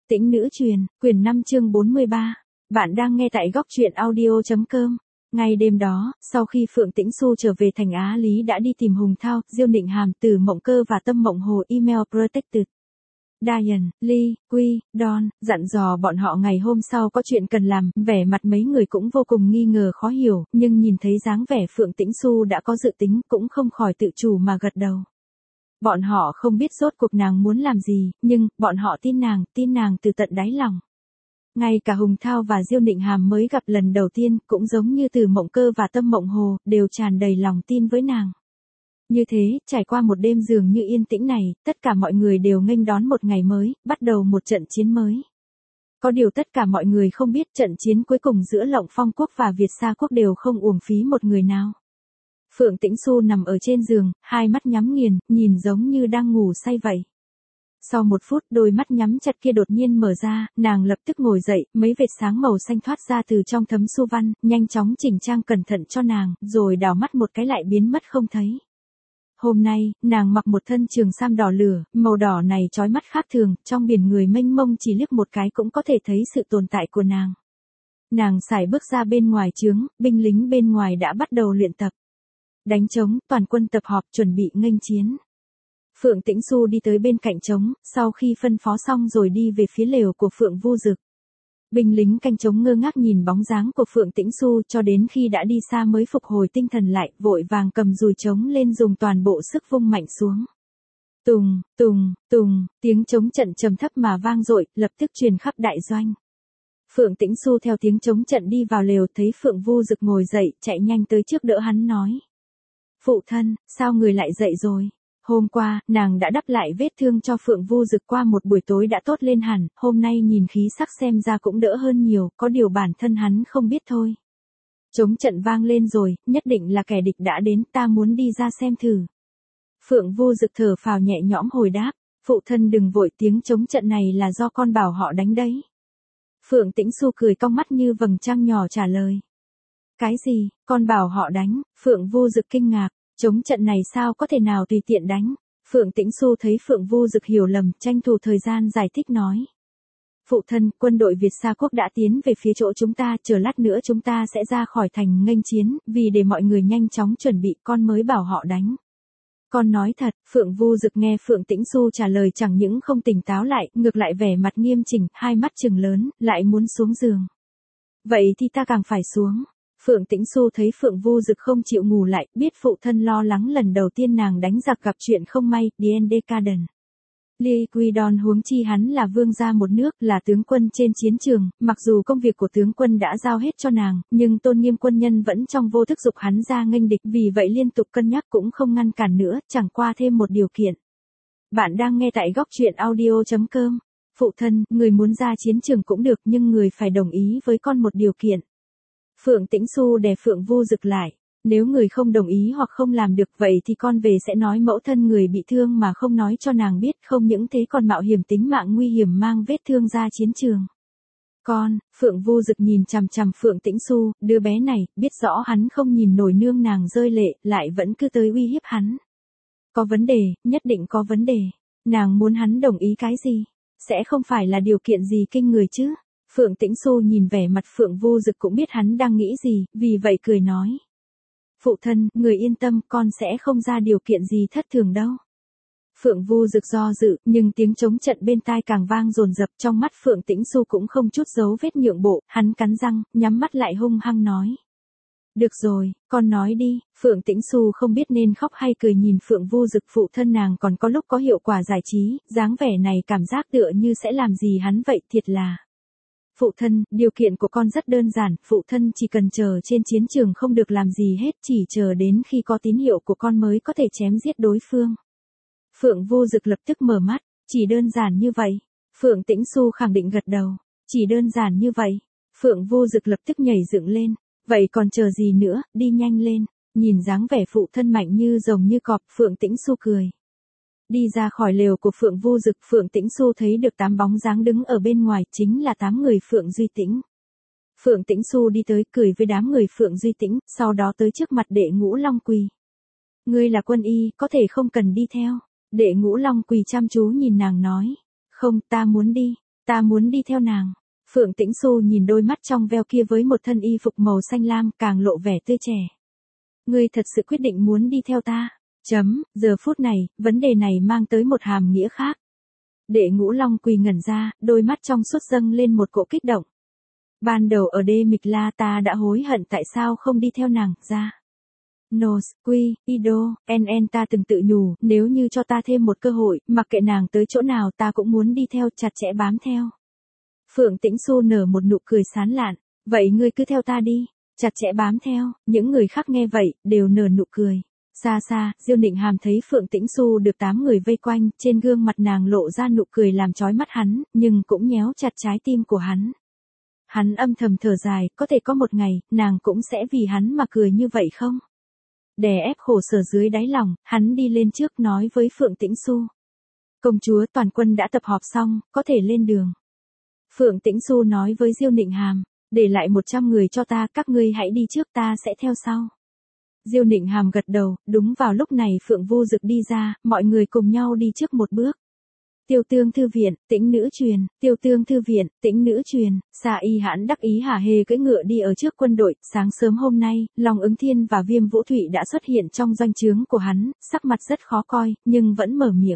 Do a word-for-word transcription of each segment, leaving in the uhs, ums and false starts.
Tĩnh nữ truyền, quyển năm chương bốn mươi ba. Bạn đang nghe tại góc truyện audio.com. Ngay đêm đó, sau khi Phượng Tĩnh Xu trở về thành Á Lý đã đi tìm Hùng Thao, Diêu Nịnh Hàm, Từ Mộng Cơ và Tâm Mộng Hồ email Protected. Diane, Lee, Quy, Don, dặn dò bọn họ ngày hôm sau có chuyện cần làm, vẻ mặt mấy người cũng vô cùng nghi ngờ khó hiểu, nhưng nhìn thấy dáng vẻ Phượng Tĩnh Xu đã có dự tính cũng không khỏi tự chủ mà gật đầu. Bọn họ không biết rốt cuộc nàng muốn làm gì, nhưng, bọn họ tin nàng, tin nàng từ tận đáy lòng. Ngay cả Hùng Thao và Diêu Nịnh Hàm mới gặp lần đầu tiên, cũng giống như Từ Mộng Cơ và Tâm Mộng Hồ, đều tràn đầy lòng tin với nàng. Như thế, trải qua một đêm dường như yên tĩnh này, tất cả mọi người đều nghênh đón một ngày mới, bắt đầu một trận chiến mới. Có điều tất cả mọi người không biết trận chiến cuối cùng giữa Lộng Phong Quốc và Việt Sa Quốc đều không uổng phí một người nào. Phượng Tĩnh Xu nằm ở trên giường, hai mắt nhắm nghiền, nhìn giống như đang ngủ say vậy. Sau một phút, đôi mắt nhắm chặt kia đột nhiên mở ra, nàng lập tức ngồi dậy, mấy vệt sáng màu xanh thoát ra từ trong thấm su văn, nhanh chóng chỉnh trang cẩn thận cho nàng, rồi đảo mắt một cái lại biến mất không thấy. Hôm nay, nàng mặc một thân trường sam đỏ lửa, màu đỏ này chói mắt khác thường, trong biển người mênh mông chỉ liếc một cái cũng có thể thấy sự tồn tại của nàng. Nàng sải bước ra bên ngoài trướng, binh lính bên ngoài đã bắt đầu luyện tập. Đánh trống, toàn quân tập họp chuẩn bị nghênh chiến. Phượng Tĩnh Xu đi tới bên cạnh trống, sau khi phân phó xong rồi đi về phía lều của Phượng Vu Dực. Binh lính canh trống ngơ ngác nhìn bóng dáng của Phượng Tĩnh Xu cho đến khi đã đi xa mới phục hồi tinh thần lại, vội vàng cầm dùi trống lên dùng toàn bộ sức vung mạnh xuống. Tùng, tùng, tùng, tiếng trống trận trầm thấp mà vang dội, lập tức truyền khắp đại doanh. Phượng Tĩnh Xu theo tiếng trống trận đi vào lều, thấy Phượng Vu Dực ngồi dậy, chạy nhanh tới trước đỡ hắn nói. Phụ thân, sao người lại dậy rồi? Hôm qua, nàng đã đắp lại vết thương cho Phượng Vu Dực qua một buổi tối đã tốt lên hẳn, hôm nay nhìn khí sắc xem ra cũng đỡ hơn nhiều, có điều bản thân hắn không biết thôi. Trống trận vang lên rồi, nhất định là kẻ địch đã đến, ta muốn đi ra xem thử. Phượng Vu Dực thở phào nhẹ nhõm hồi đáp, phụ thân đừng vội, tiếng trống trận này là do con bảo họ đánh đấy. Phượng Tĩnh Xu cười cong mắt như vầng trăng nhỏ trả lời. Cái gì, con bảo họ đánh? Phượng Vu Dực kinh ngạc. Trống trận này sao có thể nào tùy tiện đánh? Phượng Tĩnh Xu thấy Phượng Vu Dực hiểu lầm, tranh thủ thời gian giải thích nói. Phụ thân, quân đội Việt Sa Quốc đã tiến về phía chỗ chúng ta, chờ lát nữa chúng ta sẽ ra khỏi thành nghênh chiến, vì để mọi người nhanh chóng chuẩn bị, con mới bảo họ đánh. Con nói thật, Phượng Vu Dực nghe Phượng Tĩnh Xu trả lời chẳng những không tỉnh táo lại, ngược lại vẻ mặt nghiêm chỉnh, hai mắt trừng lớn, lại muốn xuống giường. Vậy thì ta càng phải xuống. Phượng Tĩnh Xu thấy Phượng Vu Dực không chịu ngủ lại, biết phụ thân lo lắng lần đầu tiên nàng đánh giặc gặp chuyện không may, Diane Caden. Lee Quy Don huống chi hắn là vương gia một nước, là tướng quân trên chiến trường, mặc dù công việc của tướng quân đã giao hết cho nàng, nhưng tôn nghiêm quân nhân vẫn trong vô thức dục hắn ra nghênh địch, vì vậy liên tục cân nhắc cũng không ngăn cản nữa, chẳng qua thêm một điều kiện. Bạn đang nghe tại góc truyện audio.com. Phụ thân, người muốn ra chiến trường cũng được nhưng người phải đồng ý với con một điều kiện. Phượng Tĩnh Xu đè Phượng Vu Dực lại, nếu người không đồng ý hoặc không làm được vậy thì con về sẽ nói mẫu thân người bị thương mà không nói cho nàng biết, không những thế còn mạo hiểm tính mạng nguy hiểm mang vết thương ra chiến trường. Con, Phượng Vu Dực nhìn chằm chằm Phượng Tĩnh Xu, đứa bé này, biết rõ hắn không nhìn nổi nương nàng rơi lệ, lại vẫn cứ tới uy hiếp hắn. Có vấn đề, nhất định có vấn đề. Nàng muốn hắn đồng ý cái gì? Sẽ không phải là điều kiện gì kinh người chứ? Phượng Tĩnh Xu nhìn vẻ mặt Phượng Vu Dực cũng biết hắn đang nghĩ gì, vì vậy cười nói. Phụ thân, người yên tâm, con sẽ không ra điều kiện gì thất thường đâu. Phượng Vu Dực do dự, nhưng tiếng trống trận bên tai càng vang dồn dập, trong mắt Phượng Tĩnh Xu cũng không chút dấu vết nhượng bộ, hắn cắn răng, nhắm mắt lại hung hăng nói. Được rồi, con nói đi. Phượng Tĩnh Xu không biết nên khóc hay cười nhìn Phượng Vu Dực, phụ thân nàng còn có lúc có hiệu quả giải trí, dáng vẻ này cảm giác tựa như sẽ làm gì hắn vậy, thiệt là. Phụ thân, điều kiện của con rất đơn giản, phụ thân chỉ cần chờ trên chiến trường không được làm gì hết, chỉ chờ đến khi có tín hiệu của con mới có thể chém giết đối phương. Phượng Vu Dực lập tức mở mắt, chỉ đơn giản như vậy. Phượng Tĩnh Xu khẳng định gật đầu, chỉ đơn giản như vậy. Phượng Vu Dực lập tức nhảy dựng lên, vậy còn chờ gì nữa, đi nhanh lên. Nhìn dáng vẻ phụ thân mạnh như rồng như cọp, Phượng Tĩnh Xu cười. Đi ra khỏi lều của Phượng Vu Dực, Phượng Tĩnh Xu thấy được tám bóng dáng đứng ở bên ngoài, chính là tám người Phượng Duy Tĩnh. Phượng Tĩnh Xu đi tới cười với đám người Phượng Duy Tĩnh, sau đó tới trước mặt Đệ Ngũ Long quỳ. Ngươi là quân y, có thể không cần đi theo. Đệ Ngũ Long quỳ chăm chú nhìn nàng nói. Không, ta muốn đi. Ta muốn đi theo nàng. Phượng Tĩnh Xu nhìn đôi mắt trong veo kia với một thân y phục màu xanh lam càng lộ vẻ tươi trẻ. Ngươi thật sự quyết định muốn đi theo ta. Chấm, giờ phút này, vấn đề này mang tới một hàm nghĩa khác. Đệ Ngũ Long quỳ ngẩn ra, đôi mắt trong suốt dâng lên một cỗ kích động. Ban đầu ở đê Mịch La ta đã hối hận tại sao không đi theo nàng, ra. Nos, Quy, Ido, En En ta từng tự nhủ, nếu như cho ta thêm một cơ hội, mặc kệ nàng tới chỗ nào ta cũng muốn đi theo, chặt chẽ bám theo. Phượng Tĩnh Xu nở một nụ cười sán lạn, vậy ngươi cứ theo ta đi, chặt chẽ bám theo, những người khác nghe vậy, đều nở nụ cười. Xa xa, Diêu Nịnh Hàm thấy Phượng Tĩnh Xu được tám người vây quanh, trên gương mặt nàng lộ ra nụ cười làm chói mắt hắn, nhưng cũng nhéo chặt trái tim của hắn. Hắn âm thầm thở dài, có thể có một ngày, nàng cũng sẽ vì hắn mà cười như vậy không? Đè ép khổ sở dưới đáy lòng, hắn đi lên trước nói với Phượng Tĩnh Xu. Công chúa, toàn quân đã tập họp xong, có thể lên đường. Phượng Tĩnh Xu nói với Diêu Nịnh Hàm, để lại một trăm người cho ta, các ngươi hãy đi trước, ta sẽ theo sau. Diêu Nịnh Hàm gật đầu, đúng vào lúc này Phượng Vô Dực đi ra, mọi người cùng nhau đi trước một bước. Tiêu Tương thư viện, Tĩnh nữ truyền, Tiêu Tương thư viện, Tĩnh nữ truyền, Sa Y Hãn đắc ý hả hê cưỡi ngựa đi ở trước quân đội, sáng sớm hôm nay, Long Ứng Thiên và Viêm Vũ Thụy đã xuất hiện trong doanh trướng của hắn, sắc mặt rất khó coi, nhưng vẫn mở miệng.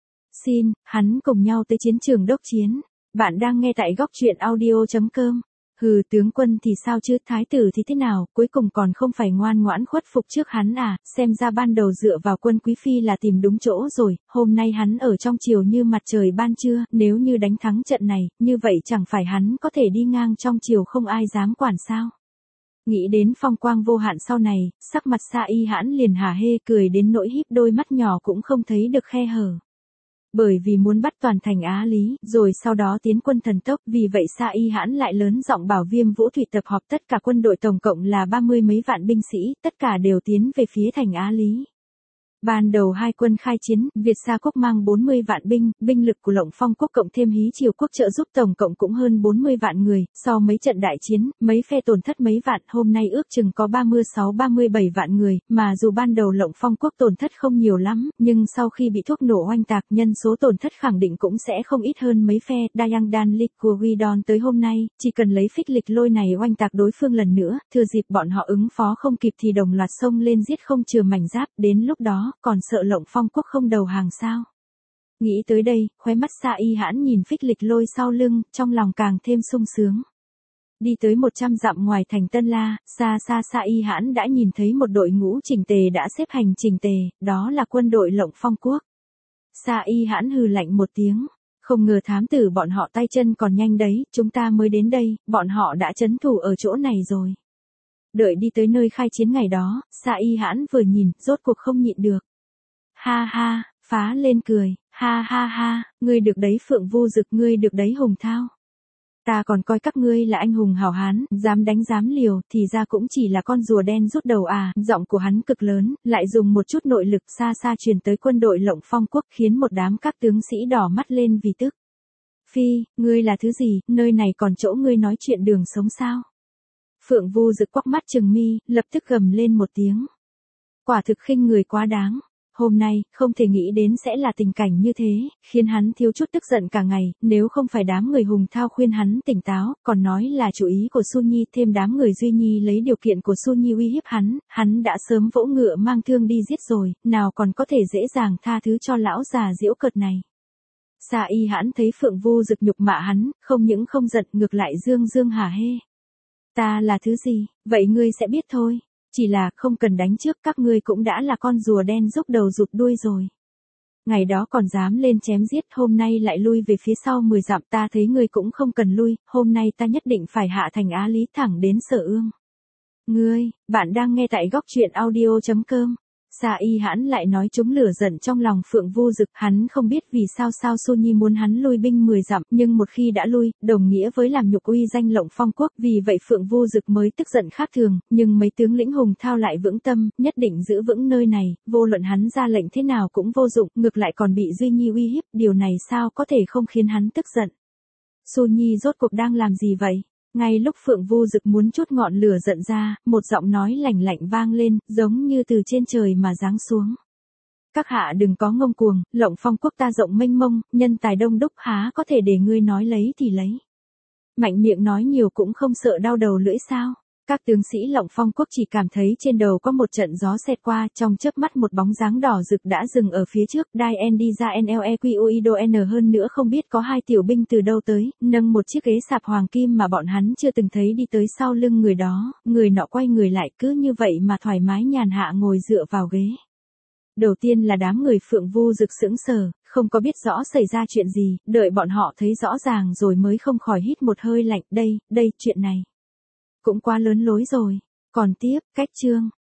Xin, hắn cùng nhau tới chiến trường đốc chiến. Bạn đang nghe tại góc truyện audio chấm com. Hừ, tướng quân thì sao chứ, thái tử thì thế nào, cuối cùng còn không phải ngoan ngoãn khuất phục trước hắn à, xem ra ban đầu dựa vào quân quý phi là tìm đúng chỗ rồi, hôm nay hắn ở trong triều như mặt trời ban trưa, nếu như đánh thắng trận này, như vậy chẳng phải hắn có thể đi ngang trong triều không ai dám quản sao. Nghĩ đến phong quang vô hạn sau này, sắc mặt Sa Y Hãn liền hả hê cười đến nỗi híp đôi mắt nhỏ cũng không thấy được khe hở. Bởi vì muốn bắt toàn thành Á Lý, rồi sau đó tiến quân thần tốc, vì vậy Sa Y Hãn lại lớn giọng bảo Viêm Vũ Thụy tập họp tất cả quân đội tổng cộng là ba mươi mấy vạn binh sĩ, tất cả đều tiến về phía thành Á Lý. Ban đầu hai quân khai chiến, Việt Sa quốc mang bốn mươi vạn binh, binh lực của Lộng Phong quốc cộng thêm Hí Triều quốc trợ giúp tổng cộng cũng hơn bốn mươi vạn người, sau mấy trận đại chiến, mấy phe tổn thất mấy vạn, hôm nay ước chừng có ba mươi sáu ba mươi bảy vạn người, mà dù ban đầu Lộng Phong quốc tổn thất không nhiều lắm, nhưng sau khi bị thuốc nổ oanh tạc, nhân số tổn thất khẳng định cũng sẽ không ít hơn mấy phe. Dayang Dan Lik của Guidon tới hôm nay, chỉ cần lấy phích lịch lôi này oanh tạc đối phương lần nữa, thừa dịp bọn họ ứng phó không kịp thì đồng loạt xông lên giết không chừa mảnh giáp, đến lúc đó còn sợ Lộng Phong quốc không đầu hàng sao? Nghĩ tới đây, khóe mắt Sa Y Hãn nhìn phích lịch lôi sau lưng, trong lòng càng thêm sung sướng. Đi tới một trăm dặm ngoài thành Tân La, xa xa Sa Y Hãn đã nhìn thấy một đội ngũ chỉnh tề đã xếp hành chỉnh tề, đó là quân đội Lộng Phong quốc. Sa Y Hãn hừ lạnh một tiếng, không ngờ thám tử bọn họ tay chân còn nhanh đấy, chúng ta mới đến đây, bọn họ đã trấn thủ ở chỗ này rồi. Đợi đi tới nơi khai chiến ngày đó, Sa Y Hãn vừa nhìn, rốt cuộc không nhịn được. Ha ha, phá lên cười, ha ha ha, ngươi được đấy Phượng Vô Dực, ngươi được đấy Hùng Thao. Ta còn coi các ngươi là anh hùng hảo hán, dám đánh dám liều, thì ra cũng chỉ là con rùa đen rút đầu à, giọng của hắn cực lớn, lại dùng một chút nội lực xa xa truyền tới quân đội Lộng Phong quốc khiến một đám các tướng sĩ đỏ mắt lên vì tức. Phi, ngươi là thứ gì, nơi này còn chỗ ngươi nói chuyện đường sống sao? Phượng Vô Dực quắc mắt trừng mi, lập tức gầm lên một tiếng. Quả thực khinh người quá đáng. Hôm nay, không thể nghĩ đến sẽ là tình cảnh như thế, khiến hắn thiếu chút tức giận cả ngày, nếu không phải đám người Hùng Thao khuyên hắn tỉnh táo, còn nói là chủ ý của Su Nhi, thêm đám người Duy Nhi lấy điều kiện của Su Nhi uy hiếp hắn, hắn đã sớm vỗ ngựa mang thương đi giết rồi, nào còn có thể dễ dàng tha thứ cho lão già giễu cợt này. Sa Y Hãn thấy Phượng Vô Dực nhục mạ hắn, không những không giận, ngược lại dương dương hả hê. Ta là thứ gì, vậy ngươi sẽ biết thôi. Chỉ là không cần đánh trước, các ngươi cũng đã là con rùa đen rút đầu rụt đuôi rồi. Ngày đó còn dám lên chém giết, hôm nay lại lui về phía sau mười dặm, ta thấy ngươi cũng không cần lui, hôm nay ta nhất định phải hạ thành Á Lý thẳng đến Sở Ương. Ngươi, bạn đang nghe tại góc truyện audio chấm com. Sa Y Hãn lại nói trúng lửa giận trong lòng Phượng Vô Dực, hắn không biết vì sao sao Su Nhi muốn hắn lui binh mười dặm, nhưng một khi đã lui, đồng nghĩa với làm nhục uy danh Lộng Phong quốc, vì vậy Phượng Vô Dực mới tức giận khác thường, nhưng mấy tướng lĩnh Hùng Thao lại vững tâm, nhất định giữ vững nơi này, vô luận hắn ra lệnh thế nào cũng vô dụng, ngược lại còn bị Duy Nhi uy hiếp, điều này sao có thể không khiến hắn tức giận. Su Nhi rốt cuộc đang làm gì vậy? Ngay lúc Phượng Vô Dực muốn chút ngọn lửa giận ra, một giọng nói lạnh lạnh vang lên, giống như từ trên trời mà giáng xuống. Các hạ đừng có ngông cuồng, Lộng Phong quốc ta rộng mênh mông, nhân tài đông đúc há có thể để ngươi nói lấy thì lấy. Mạnh miệng nói nhiều cũng không sợ đau đầu lưỡi sao. Các tướng sĩ Lộng Phong quốc chỉ cảm thấy trên đầu có một trận gió xẹt qua, trong chớp mắt một bóng dáng đỏ rực đã dừng ở phía trước, Đai En đi ra Nlequido hơn nữa không biết có hai tiểu binh từ đâu tới, nâng một chiếc ghế sạp hoàng kim mà bọn hắn chưa từng thấy đi tới sau lưng người đó, người nọ quay người lại cứ như vậy mà thoải mái nhàn hạ ngồi dựa vào ghế. Đầu tiên là đám người Phượng Vu Dực sững sờ, không có biết rõ xảy ra chuyện gì, đợi bọn họ thấy rõ ràng rồi mới không khỏi hít một hơi lạnh, đây, đây, chuyện này cũng quá lớn lối rồi. Còn tiếp, cách chương